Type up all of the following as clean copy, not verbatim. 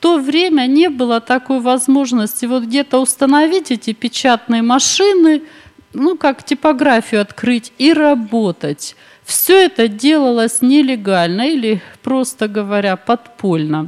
то время не было такой возможности вот где-то установить эти печатные машины, ну, как типографию открыть и работать. Все это делалось нелегально или, просто говоря, подпольно.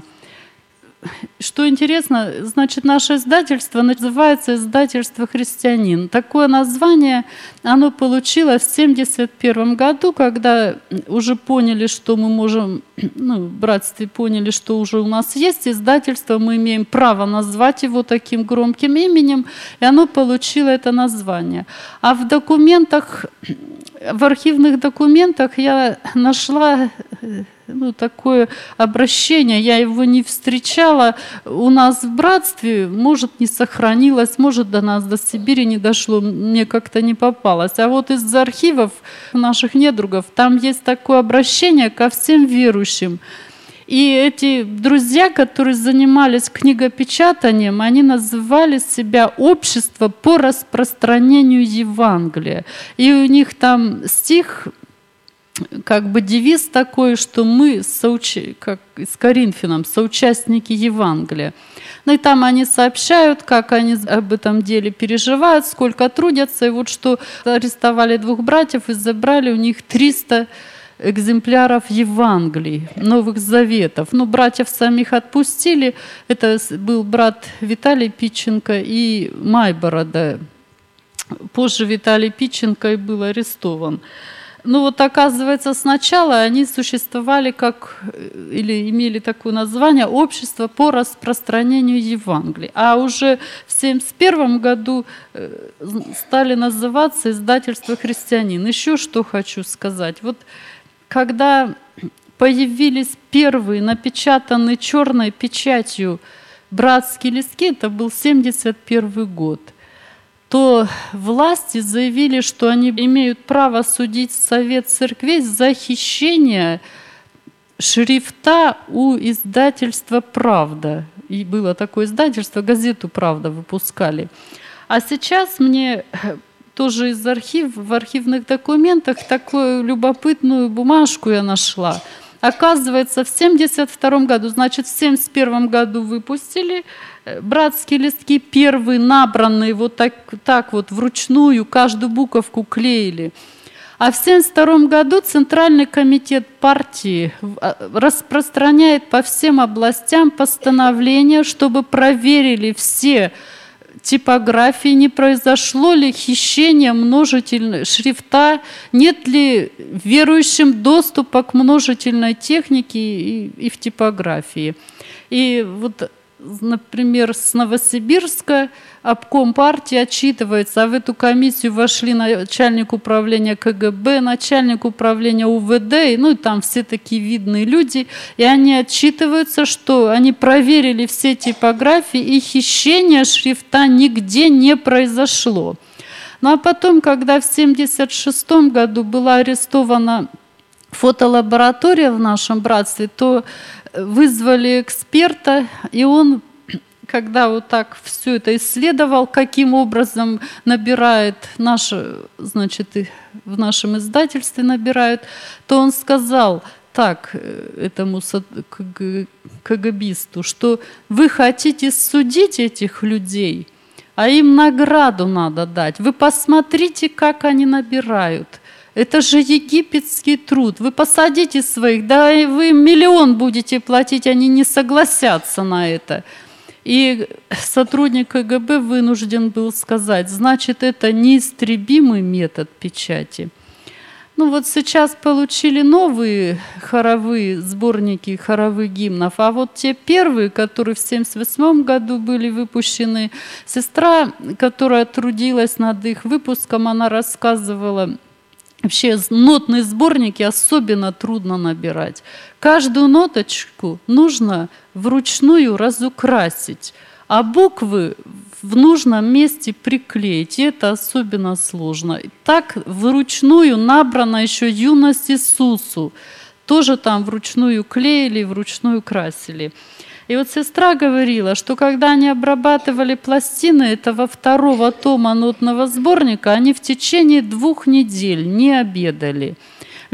Что интересно, значит, наше издательство называется «Издательство «Христианин». Такое название оно получило в 1971 году, когда уже поняли, что мы можем, ну, в братстве поняли, что уже у нас есть издательство, мы имеем право назвать его таким громким именем, и оно получило это название. А в документах, в архивных документах я нашла такое обращение, я его не встречала у нас в братстве, может, не сохранилось, может, до нас, до Сибири не дошло, мне как-то не попалось. А вот из архивов наших недругов там есть такое обращение ко всем верующим. И эти друзья, которые занимались книгопечатанием, они называли себя «Общество по распространению Евангелия». И у них там стих, как бы девиз такой, что мы, как с Коринфянам, соучастники Евангелия. Ну и там они сообщают, как они об этом деле переживают, сколько трудятся. И вот что арестовали 2 братьев и забрали у них 300 экземпляров Евангелий, Новых Заветов. Ну, братьев самих отпустили. Это был брат Виталий Питченко и Майборода. Позже Виталий Питченко и был арестован. Ну вот оказывается, сначала они существовали или имели такое название «Общество по распространению Евангелия». А уже в 1971 году стали называться «Издательство «Христианин». Еще что хочу сказать. Вот когда появились первые напечатанные черной печатью братские листки, это был 1971 год, то власти заявили, что они имеют право судить Совет Церквей за хищение шрифта у издательства «Правда». И было такое издательство, газету «Правда» выпускали. А сейчас мне тоже из в архивных документах такую любопытную бумажку я нашла. Оказывается, в 1972 году, значит, в 1971 году выпустили братские листки, первые набранные вот так вот вручную, каждую буковку клеили. А в 1972 году Центральный комитет партии распространяет по всем областям постановление, чтобы проверили все типографии, не произошло ли хищение множительной шрифта, нет ли верующим доступа к множительной технике и в типографии. И вот, например, с Новосибирска обком партии отчитывается, а в эту комиссию вошли начальник управления КГБ, начальник управления УВД, и там все такие видные люди, и они отчитываются, что они проверили все типографии, и хищение шрифта нигде не произошло. Ну а потом, когда в 1976 году была арестована фотолаборатория в нашем братстве, то вызвали эксперта, и он, когда вот так все это исследовал, каким образом набирает в нашем издательстве набирают, то он сказал так этому КГБисту, что вы хотите судить этих людей, а им награду надо дать. Вы посмотрите, как они набирают. Это же египетский труд. Вы посадите своих, да и вы миллион будете платить, они не согласятся на это. И сотрудник КГБ вынужден был сказать, значит, это неистребимый метод печати. Ну вот сейчас получили новые хоровые сборники хоровых гимнов, а вот те первые, которые в 1978 году были выпущены, сестра, которая трудилась над их выпуском, она рассказывала, вообще нотные сборники особенно трудно набирать. Каждую ноточку нужно вручную разукрасить, а буквы в нужном месте приклеить. И это особенно сложно. Так вручную набрана еще «Юность Иисусу». Тоже там вручную клеили, вручную красили. И вот сестра говорила, что когда они обрабатывали пластины этого 2-го тома нотного сборника, они в течение 2 недель не обедали.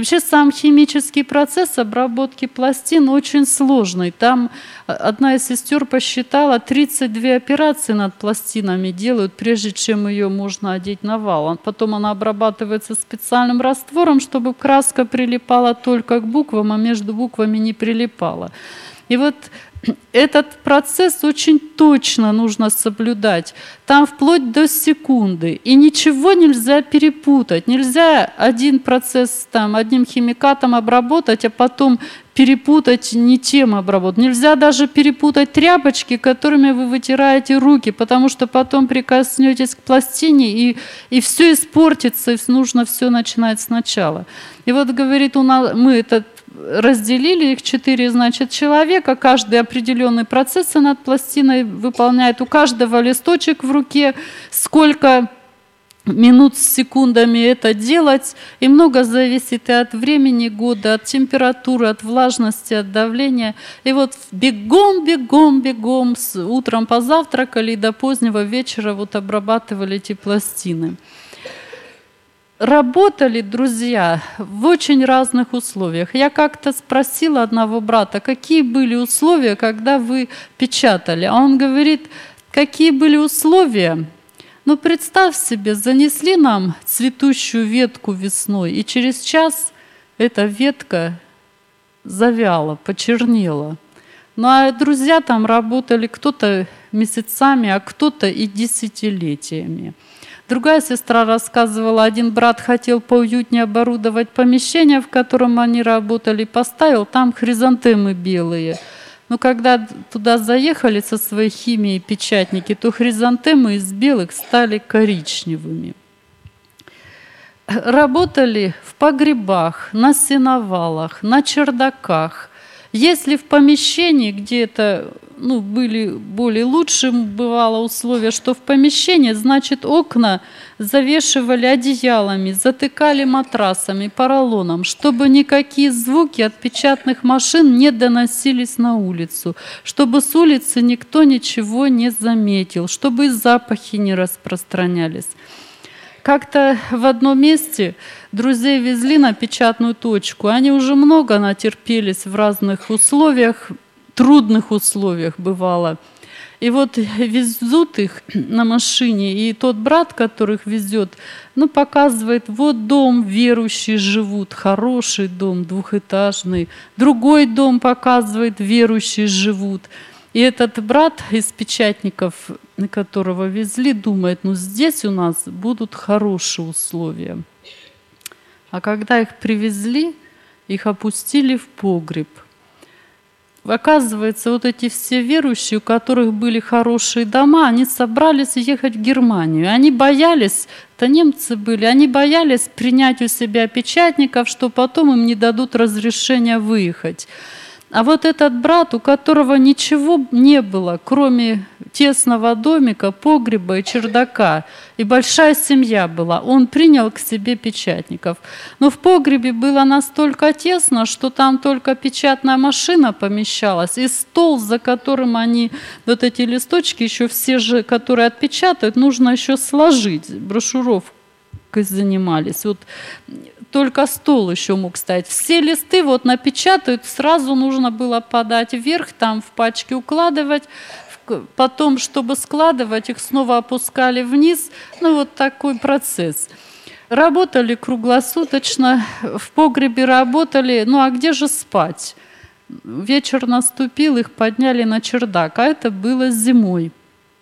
Вообще сам химический процесс обработки пластин очень сложный. Там одна из сестер посчитала, 32 операции над пластинами делают, прежде чем ее можно одеть на вал. Потом она обрабатывается специальным раствором, чтобы краска прилипала только к буквам, а между буквами не прилипала. И вот этот процесс очень точно нужно соблюдать. Там вплоть до секунды. И ничего нельзя перепутать. Нельзя один процесс там, одним химикатом обработать, а потом перепутать не тем обработать. Нельзя даже перепутать тряпочки, которыми вы вытираете руки, потому что потом прикоснетесь к пластине, и все испортится, и нужно все начинать сначала. И вот, говорит, мы этот разделили их 4, значит, человека, каждый определенный процесс над пластиной выполняет, у каждого листочек в руке, сколько минут с секундами это делать, и много зависит и от времени года, от температуры, от влажности, от давления. И вот бегом, утром позавтракали и до позднего вечера вот обрабатывали эти пластины. Работали, друзья, в очень разных условиях. Я как-то спросила одного брата, какие были условия, когда вы печатали. А он говорит, какие были условия? Ну, представь себе, занесли нам цветущую ветку весной, и через час эта ветка завяла, почернела. Ну, а друзья там работали кто-то месяцами, а кто-то и десятилетиями. Другая сестра рассказывала, один брат хотел поуютнее оборудовать помещение, в котором они работали, поставил там хризантемы белые. Но когда туда заехали со своей химией печатники, то хризантемы из белых стали коричневыми. Работали в погребах, на сеновалах, на чердаках. Если в помещении, где это были более лучшие, бывало условия, что в помещении, значит, окна завешивали одеялами, затыкали матрасами, поролоном, чтобы никакие звуки от печатных машин не доносились на улицу, чтобы с улицы никто ничего не заметил, чтобы и запахи не распространялись. Как-то в одном месте друзей везли на печатную точку. Они уже много натерпелись в разных условиях, трудных условиях бывало. И вот везут их на машине, и тот брат, который их везет, показывает, вот дом, верующие живут, хороший дом, двухэтажный. Другой дом показывает, верующие живут. И этот брат из печатников, которого везли, думает, здесь у нас будут хорошие условия. А когда их привезли, их опустили в погреб. Оказывается, вот эти все верующие, у которых были хорошие дома, они собрались ехать в Германию. Они боялись, это немцы были, они боялись принять у себя печатников, что потом им не дадут разрешения выехать. А вот этот брат, у которого ничего не было, кроме тесного домика, погреба и чердака, и большая семья была, он принял к себе печатников. Но в погребе было настолько тесно, что там только печатная машина помещалась, и стол, за которым они, вот эти листочки, еще все же, которые отпечатают, нужно еще сложить, брошюровкой занимались. Вот только стол еще мог стоять. Все листы напечатают, сразу нужно было подать вверх, там в пачки укладывать, потом, чтобы складывать, их снова опускали вниз. Вот такой процесс. Работали круглосуточно, в погребе работали, а где же спать? Вечер наступил, их подняли на чердак, а это было зимой.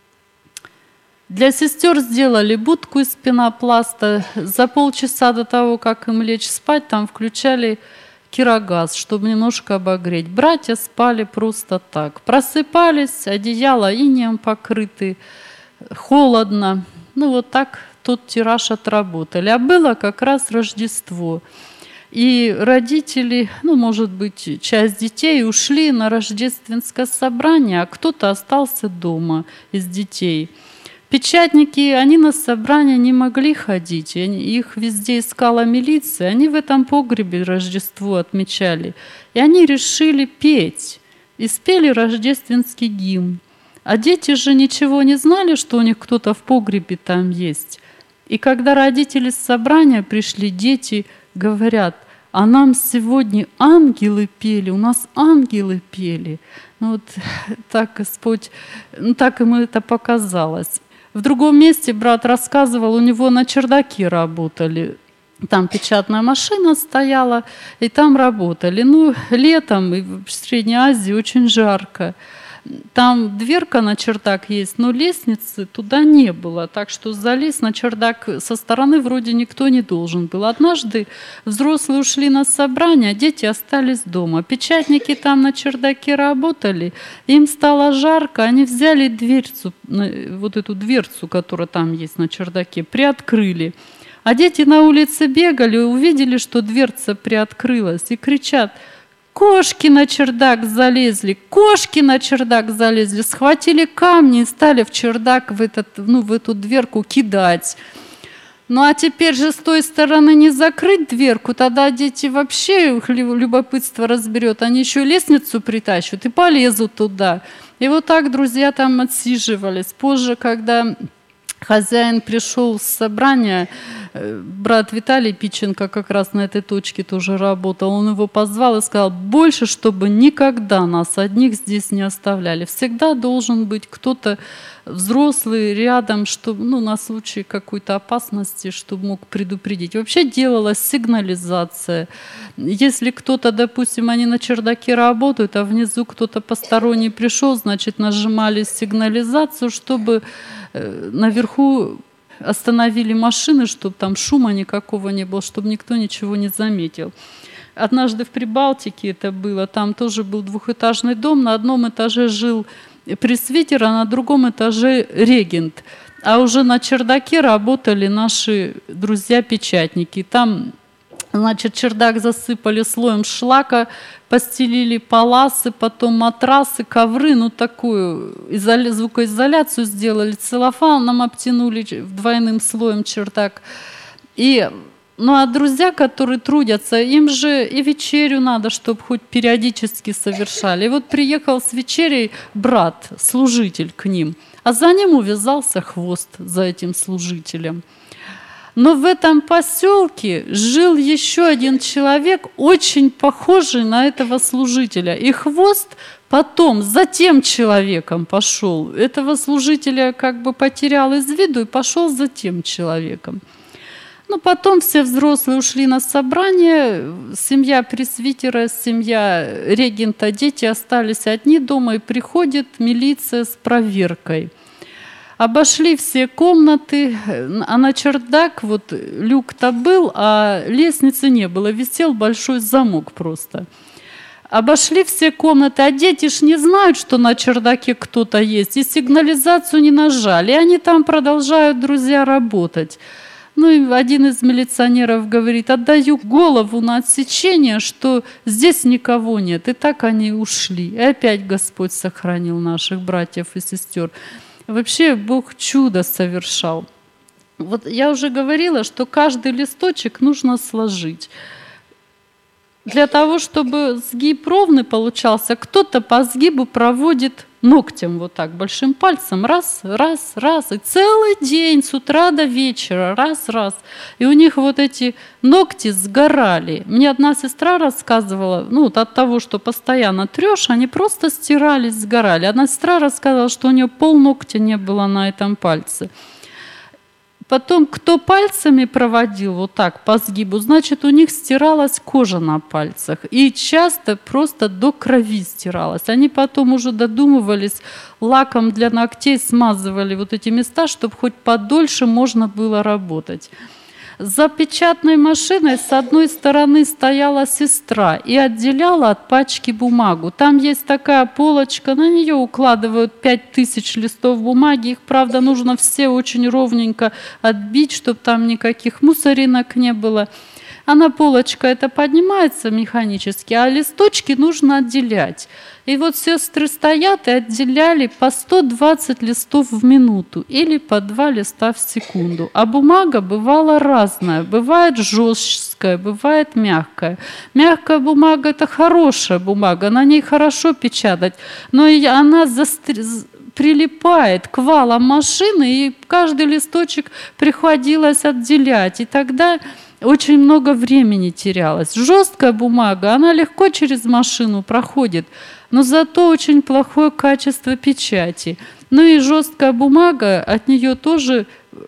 Для сестер сделали будку из пенопласта. За полчаса до того, как им лечь спать, там включали кирогаз, чтобы немножко обогреть. Братья спали просто так. Просыпались, одеяло инеем покрыты, холодно. Вот так тот тираж отработали. А было как раз Рождество. И родители, может быть, часть детей ушли на рождественское собрание, а кто-то остался дома из детей. Печатники, они на собрания не могли ходить, их везде искала милиция, они в этом погребе Рождество отмечали. И они решили петь, и спели рождественский гимн. А дети же ничего не знали, что у них кто-то в погребе там есть. И когда родители с собрания пришли, дети говорят, а нам сегодня ангелы пели, у нас ангелы пели. Ну вот так Господь, ну так ему это показалось. В другом месте брат рассказывал, у него на чердаке работали. Там печатная машина стояла, и там работали. Ну, летом и в Средней Азии очень жарко. Там дверка на чердак есть, но лестницы туда не было. Так что залезть на чердак со стороны вроде никто не должен был. Однажды взрослые ушли на собрание, а дети остались дома. Печатники там на чердаке работали, им стало жарко, они взяли дверцу, вот эту дверцу, которая там есть на чердаке, приоткрыли. А дети на улице бегали, увидели, что дверца приоткрылась, и кричат: кошки на чердак залезли, кошки на чердак залезли, схватили камни и стали в чердак в эту дверку кидать. Ну а теперь же с той стороны не закрыть дверку, тогда дети вообще, их любопытство разберет, они еще лестницу притащат и полезут туда. И вот так друзья там отсиживались. Позже, когда хозяин пришел с собрания, брат Виталий Пиченко как раз на этой точке тоже работал. Он его позвал и сказал: больше, чтобы никогда нас одних здесь не оставляли. Всегда должен быть кто-то взрослый рядом, чтобы, на случай какой-то опасности, чтобы мог предупредить. Вообще делалась сигнализация. Если кто-то, допустим, они на чердаке работают, а внизу кто-то посторонний пришел, значит, нажимали сигнализацию, чтобы наверху остановили машины, чтобы там шума никакого не было, чтобы никто ничего не заметил. Однажды в Прибалтике это было, там тоже был двухэтажный дом, на одном этаже жил пресвитер, а на другом этаже регент. А уже на чердаке работали наши друзья-печатники. Там, значит, чердак засыпали слоем шлака, постелили паласы, потом матрасы, ковры, такую звукоизоляцию сделали, целлофаном обтянули двойным слоем чердак. А друзья, которые трудятся, им же и вечерю надо, чтобы хоть периодически совершали. И вот приехал с вечерей брат, служитель к ним, а за ним увязался хвост, за этим служителем. Но в этом поселке жил еще один человек, очень похожий на этого служителя. И хвост потом за тем человеком пошел. Этого служителя как бы потерял из виду и пошел за тем человеком. Потом все взрослые ушли на собрание, семья пресвитера, семья регента, дети остались одни дома, и приходит милиция с проверкой. Обошли все комнаты, а на чердак люк-то был, а лестницы не было, висел большой замок просто. Обошли все комнаты, а дети ж не знают, что на чердаке кто-то есть, и сигнализацию не нажали, и они там продолжают, друзья, работать. И один из милиционеров говорит: отдаю голову на отсечение, что здесь никого нет. И так они ушли. И опять Господь сохранил наших братьев и сестер. Вообще Бог чудо совершал. Я уже говорила, что каждый листочек нужно сложить. Для того, чтобы сгиб ровный получался, кто-то по сгибу проводит ногтем так, большим пальцем, раз, раз, раз, и целый день с утра до вечера, раз, раз. И у них эти ногти сгорали. Мне одна сестра рассказывала, от того, что постоянно трешь, они просто стирались, сгорали. Одна сестра рассказывала, что у нее полногтя не было на этом пальце. Потом, кто пальцами проводил так по сгибу, значит, у них стиралась кожа на пальцах. И часто просто до крови стиралась. Они потом уже додумывались, лаком для ногтей смазывали эти места, чтобы хоть подольше можно было работать. За печатной машиной с одной стороны стояла сестра и отделяла от пачки бумагу. Там есть такая полочка, на нее укладывают 5000 листов бумаги. Их, правда, нужно все очень ровненько отбить, чтобы там никаких мусоринок не было. Полочка эта поднимается механически, а листочки нужно отделять. И сестры стоят и отделяли по 120 листов в минуту или по 2 листа в секунду. А бумага бывала разная. Бывает жесткая, бывает мягкая. Мягкая бумага – это хорошая бумага, на ней хорошо печатать, но она прилипает к валам машины, и каждый листочек приходилось отделять. И тогда очень много времени терялось. Жесткая бумага, она легко через машину проходит, но зато очень плохое качество печати. Ну и жесткая бумага, от нее тоже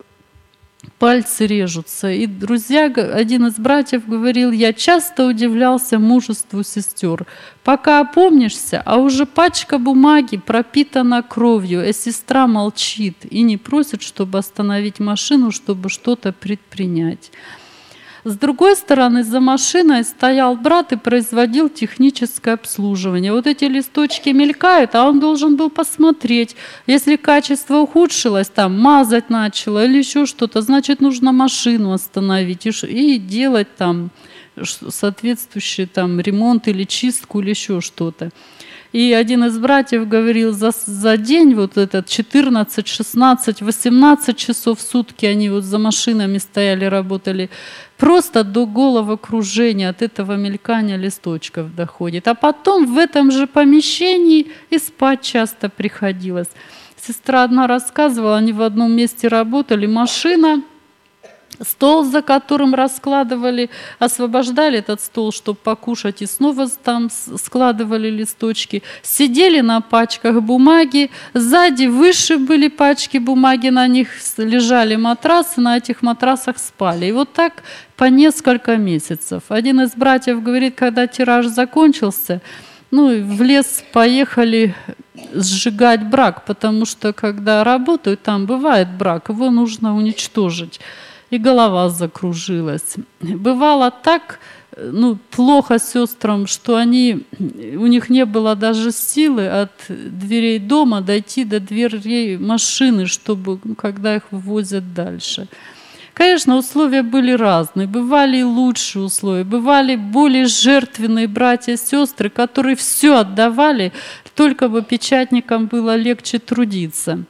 пальцы режутся. И друзья, один из братьев говорил: я часто удивлялся мужеству сестер. Пока опомнишься, а уже пачка бумаги пропитана кровью, и сестра молчит и не просит, чтобы остановить машину, чтобы что-то предпринять. С другой стороны, за машиной стоял брат и производил техническое обслуживание. Вот эти листочки мелькают, а он должен был посмотреть. Если качество ухудшилось, там мазать начало или еще что-то, значит, нужно машину остановить и делать там соответствующий там ремонт или чистку или еще что-то. И один из братьев говорил, за день вот этот 14, 16, 18 часов в сутки они вот за машинами стояли, работали, просто до головокружения от этого мелькания листочков доходит. А потом в этом же помещении и спать часто приходилось. Сестра одна рассказывала, они в одном месте работали, машина, стол, за которым раскладывали, освобождали этот стол, чтобы покушать, и снова там складывали листочки. Сидели на пачках бумаги, сзади выше были пачки бумаги, на них лежали матрасы, на этих матрасах спали. И вот так по несколько месяцев. Один из братьев говорит, когда тираж закончился, в лес поехали сжигать брак, потому что когда работают, там бывает брак, его нужно уничтожить. И голова закружилась. Бывало так плохо сестрам, что у них не было даже силы от дверей дома дойти до дверей машины, чтобы, когда их вывозят дальше. Конечно, условия были разные, бывали и лучшие условия, бывали более жертвенные братья и сестры, которые все отдавали, только бы печатникам было легче трудиться.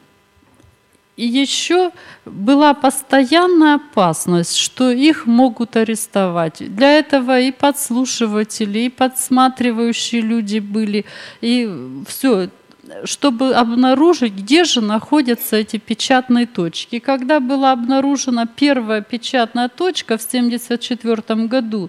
И еще была постоянная опасность, что их могут арестовать. Для этого и подслушиватели, и подсматривающие люди были, и все, чтобы обнаружить, где же находятся эти печатные точки. И когда была обнаружена первая печатная точка в 1974 году,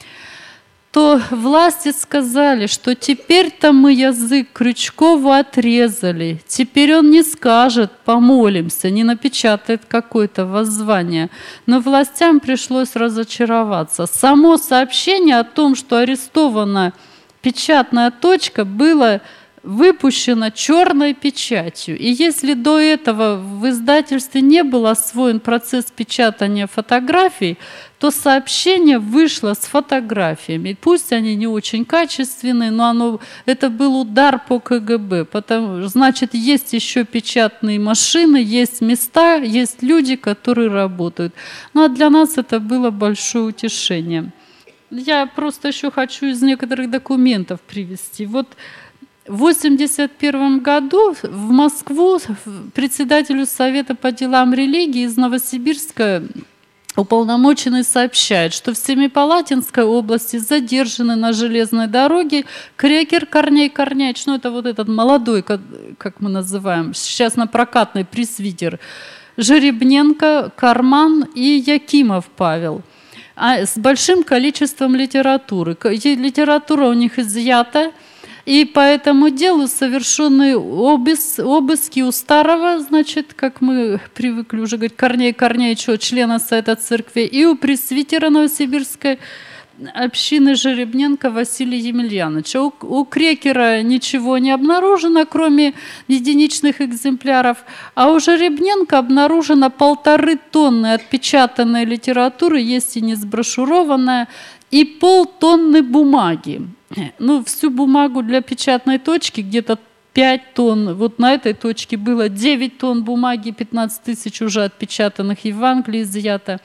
то власти сказали, что теперь-то мы язык Крючкову отрезали, теперь он не скажет «помолимся», не напечатает какое-то воззвание. Но властям пришлось разочароваться. Само сообщение о том, что арестована печатная точка, было выпущено черной печатью. И если до этого в издательстве не был освоен процесс печатания фотографий, то сообщение вышло с фотографиями. Пусть они не очень качественные, но это был удар по КГБ. Значит, есть еще печатные машины, есть места, есть люди, которые работают. А для нас это было большое утешение. Я просто еще хочу из некоторых документов привести. Вот в 1981 году в Москву председателю Совета по делам религии из Новосибирска уполномоченный сообщает, что в Семипалатинской области задержаны на железной дороге Крекер Корней Корняич, это вот этот молодой, как мы называем, сейчас на прокатный пресвитер, Жеребненко Карман и Якимов Павел. С большим количеством литературы. Литература у них изъята. И по этому делу совершены обыски у старого, значит, как мы привыкли уже говорить, Корней Корнеевича, члена Совета Церкви, и у пресвитера Новосибирской общины Жеребненко Василия Емельяновича. У Крекера ничего не обнаружено, кроме единичных экземпляров, а у Жеребненко обнаружено 1,5 тонны отпечатанной литературы, есть и не сброшурованная, и 0,5 тонны бумаги. Всю бумагу для печатной точки где-то 5 тонн. Вот на этой точке было 9 тонн бумаги, 15 тысяч уже отпечатанных Евангелий изъято.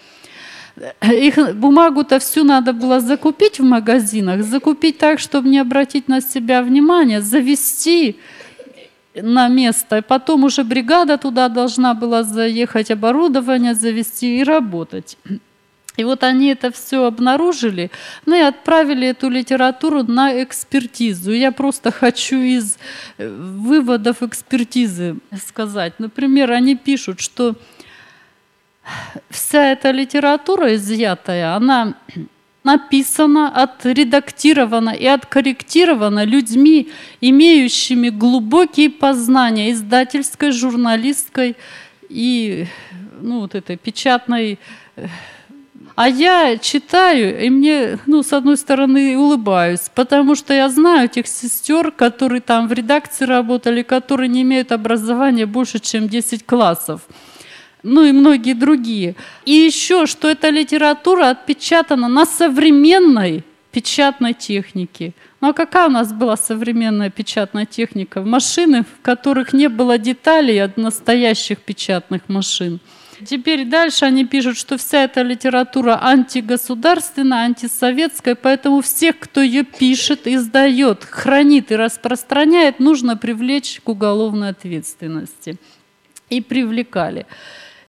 Бумагу-то всю надо было закупить в магазинах, закупить так, чтобы не обратить на себя внимание, завезти на место. И потом уже бригада туда должна была заехать, оборудование завезти и работать. И вот они это все обнаружили, и отправили эту литературу на экспертизу. Я просто хочу из выводов экспертизы сказать. Например, они пишут, что вся эта литература изъятая, она написана, отредактирована и откорректирована людьми, имеющими глубокие познания издательской, журналистской и вот этой печатной. А я читаю, и мне, с одной стороны, улыбаюсь, потому что я знаю тех сестер, которые там в редакции работали, которые не имеют образования больше, чем 10 классов. И многие другие. И еще, что эта литература отпечатана на современной печатной технике. А какая у нас была современная печатная техника? Машины, в которых не было деталей от настоящих печатных машин. Теперь дальше они пишут, что вся эта литература антигосударственная, антисоветская, поэтому всех, кто ее пишет, издает, хранит и распространяет, нужно привлечь к уголовной ответственности. И привлекали.